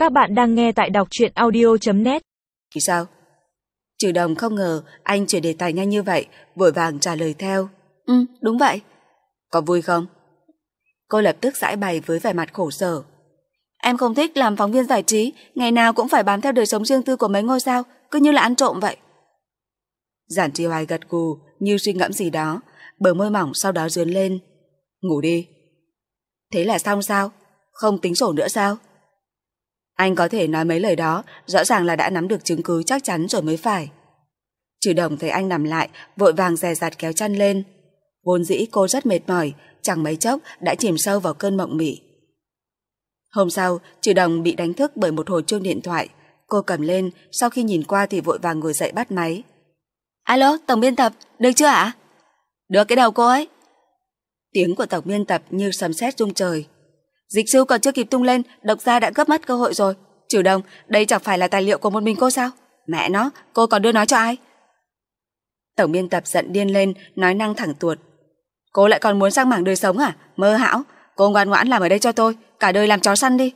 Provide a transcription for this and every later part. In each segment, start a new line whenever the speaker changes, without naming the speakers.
Các bạn đang nghe tại đọc truyện audio.net.
Thì sao? Trừ Đồng không ngờ anh chuyển đề tài nhanh như vậy, vội vàng trả lời theo. Đúng vậy. Có vui không? Cô lập tức giải bày với vẻ mặt khổ sở. Em không thích làm phóng viên giải trí, ngày nào cũng phải bám theo đời sống riêng tư của mấy ngôi sao, cứ như là ăn trộm vậy. Giản Trì Hoài gật gù như suy ngẫm gì đó, bờ môi mỏng sau đó rướn lên. Ngủ đi. Thế là xong sao? Không tính sổ nữa sao? Anh có thể nói mấy lời đó, rõ ràng là đã nắm được chứng cứ chắc chắn rồi mới phải. Trừ Đồng thấy anh nằm lại, vội vàng dè dặt kéo chăn lên. Vốn dĩ cô rất mệt mỏi, chẳng mấy chốc đã chìm sâu vào cơn mộng mị. Hôm sau, Trừ Đồng bị đánh thức bởi một hồi chuông điện thoại. Cô cầm lên, sau khi nhìn qua thì vội vàng ngồi dậy bắt máy. Alo, tổng biên tập, được chưa ạ? Được cái đầu cô ấy. Tiếng của tổng biên tập như sấm sét rung trời. Dịch sư còn chưa kịp tung lên, độc gia đã gấp mất cơ hội rồi. Trừ Đồng, đây chẳng phải là tài liệu của một mình cô sao? Mẹ nó, cô còn đưa nó cho ai? Tổng biên tập giận điên lên, nói năng thẳng tuột. Cô lại còn muốn sang mảng đời sống à? Mơ hão, cô ngoan ngoãn làm ở đây cho tôi, cả đời làm chó săn đi.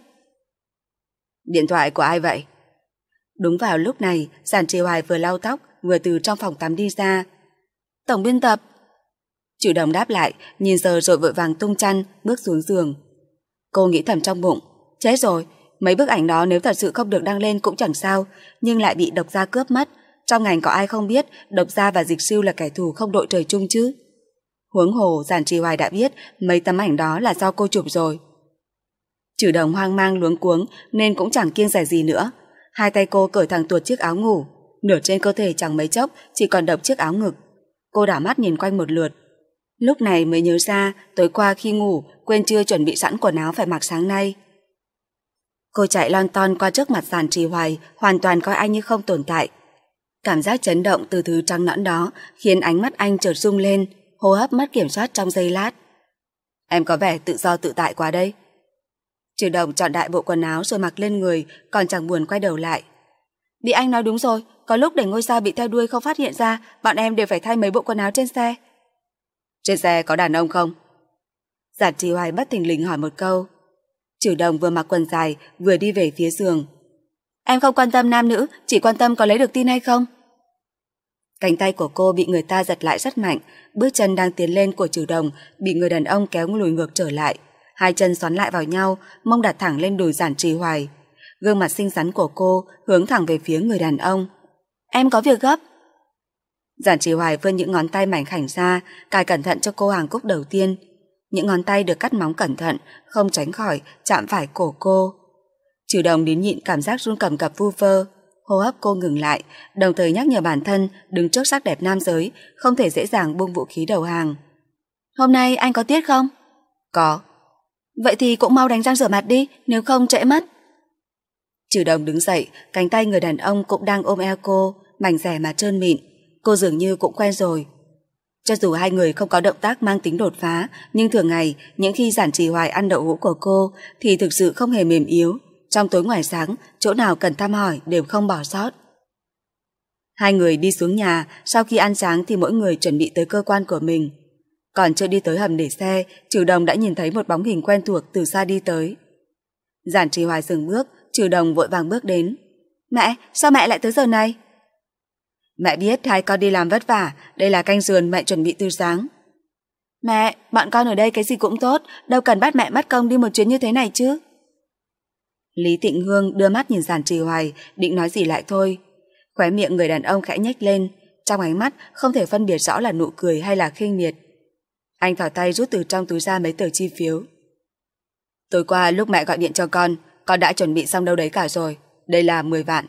Điện thoại của ai vậy? Đúng vào lúc này, Giản Trì Hoài vừa lau tóc, vừa từ trong phòng tắm đi ra. Tổng biên tập. Trừ Đồng đáp lại, nhìn giờ rồi vội vàng tung chăn, bước xuống giường. Cô nghĩ thầm trong bụng, chết rồi, mấy bức ảnh đó nếu thật sự không được đăng lên cũng chẳng sao, nhưng lại bị độc gia cướp mất. Trong ngành có ai không biết độc gia và Dịch Sưu là kẻ thù không đội trời chung chứ? Huống hồ Giản Trì Hoài đã biết mấy tấm ảnh đó là do cô chụp rồi. Trừ Đồng hoang mang luống cuống nên cũng chẳng kiêng dè gì nữa. Hai tay cô cởi thẳng tuột chiếc áo ngủ, nửa trên cơ thể chẳng mấy chốc chỉ còn độc chiếc áo ngực. Cô đảo mắt nhìn quanh một lượt. Lúc này mới nhớ ra tối qua khi ngủ quên chưa chuẩn bị sẵn quần áo phải mặc sáng nay. Cô chạy lon ton qua trước mặt Giản Trì Hoài, hoàn toàn coi anh như không tồn tại. Cảm giác chấn động từ thứ trắng nõn đó khiến ánh mắt anh chợt rung lên, hô hấp mất kiểm soát trong giây lát. Em có vẻ tự do tự tại quá đây. Trừ Đồng chọn đại bộ quần áo rồi mặc lên người, còn chẳng buồn quay đầu lại. Bị anh nói đúng rồi, có lúc để ngôi sao bị theo đuôi không phát hiện ra, bọn em đều phải thay mấy bộ quần áo trên xe. Trên xe có đàn ông không? Giản Trì Hoài bất thình lình hỏi một câu. Trừ Đồng vừa mặc quần dài vừa đi về phía giường. Em không quan tâm nam nữ, chỉ quan tâm có lấy được tin hay không. Cánh tay của cô bị người ta giật lại rất mạnh, bước chân đang tiến lên của Trừ Đồng bị người đàn ông kéo lùi ngược trở lại. Hai chân xoắn lại vào nhau, mông đặt thẳng lên đùi Giản Trì Hoài. Gương mặt xinh xắn của cô hướng thẳng về phía người đàn ông. Em có việc gấp. Giản Trì Hoài vươn những ngón tay mảnh khảnh ra, cài cẩn thận cho cô hàng cúc đầu tiên. Những ngón tay được cắt móng cẩn thận, không tránh khỏi chạm phải cổ cô. Trừ Đồng nín nhịn cảm giác run cầm cập vu vơ. Hô hấp cô ngừng lại, đồng thời nhắc nhở bản thân đứng trước sắc đẹp nam giới, không thể dễ dàng buông vũ khí đầu hàng. Hôm nay anh có tiết không? Có. Vậy thì cũng mau đánh răng rửa mặt đi, nếu không trễ mất. Trừ Đồng đứng dậy, cánh tay người đàn ông cũng đang ôm eo cô, mảnh dẻ mà trơn mịn. Cô dường như cũng quen rồi. Cho dù hai người không có động tác mang tính đột phá, nhưng thường ngày, những khi Giản Trì Hoài ăn đậu hũ của cô thì thực sự không hề mềm yếu. Trong tối ngoài sáng, chỗ nào cần thăm hỏi đều không bỏ sót. Hai người đi xuống nhà, sau khi ăn sáng thì mỗi người chuẩn bị tới cơ quan của mình. Còn chưa đi tới hầm để xe, Trừ Đồng đã nhìn thấy một bóng hình quen thuộc từ xa đi tới. Giản Trì Hoài dừng bước, Trừ Đồng vội vàng bước đến. Mẹ, sao mẹ lại tới giờ này? Mẹ biết hai con đi làm vất vả, đây là canh sườn mẹ chuẩn bị từ sáng. Mẹ, bọn con ở đây cái gì cũng tốt, đâu cần bắt mẹ mất công đi một chuyến như thế này chứ. Lý Tịnh Hương đưa mắt nhìn Giản Trì Hoài, định nói gì lại thôi. Khóe miệng người đàn ông khẽ nhếch lên, trong ánh mắt không thể phân biệt rõ là nụ cười hay là khinh miệt. Anh thỏ tay rút từ trong túi ra mấy tờ chi phiếu. Tối qua lúc mẹ gọi điện cho con đã chuẩn bị xong đâu đấy cả rồi, đây là 10 vạn.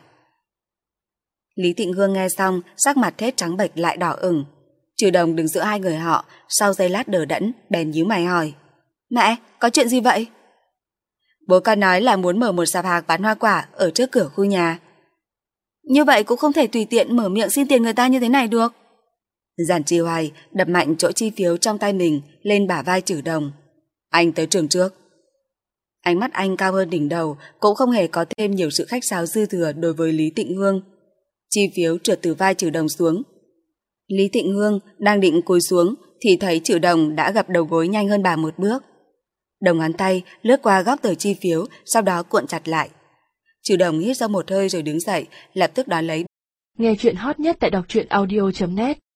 Lý Tịnh Hương nghe xong, sắc mặt hết trắng bệch lại đỏ ửng. Trừ Đồng đứng giữa hai người họ, sau giây lát đờ đẫn, bèn nhíu mày hỏi. Mẹ, có chuyện gì vậy? Bố con nói là muốn mở một sạp hàng bán hoa quả ở trước cửa khu nhà. Như vậy cũng không thể tùy tiện mở miệng xin tiền người ta như thế này được. Giản Trì Hoài đập mạnh chỗ chi phiếu trong tay mình lên bả vai Trừ Đồng. Anh tới trường trước. Ánh mắt anh cao hơn đỉnh đầu, cũng không hề có thêm nhiều sự khách sáo dư thừa đối với Lý Tịnh Hương. Chi phiếu trượt từ vai Trừ Đồng xuống. Lý Tịnh Hương đang định cúi xuống thì thấy Trừ Đồng đã gập đầu gối nhanh hơn bà một bước. Đầu ngón tay lướt qua góc tờ chi phiếu, sau đó cuộn chặt lại. Trừ Đồng hít ra một hơi rồi đứng dậy, lập tức đón lấy.
Nghe chuyện hot nhất tại đọc truyện audio.net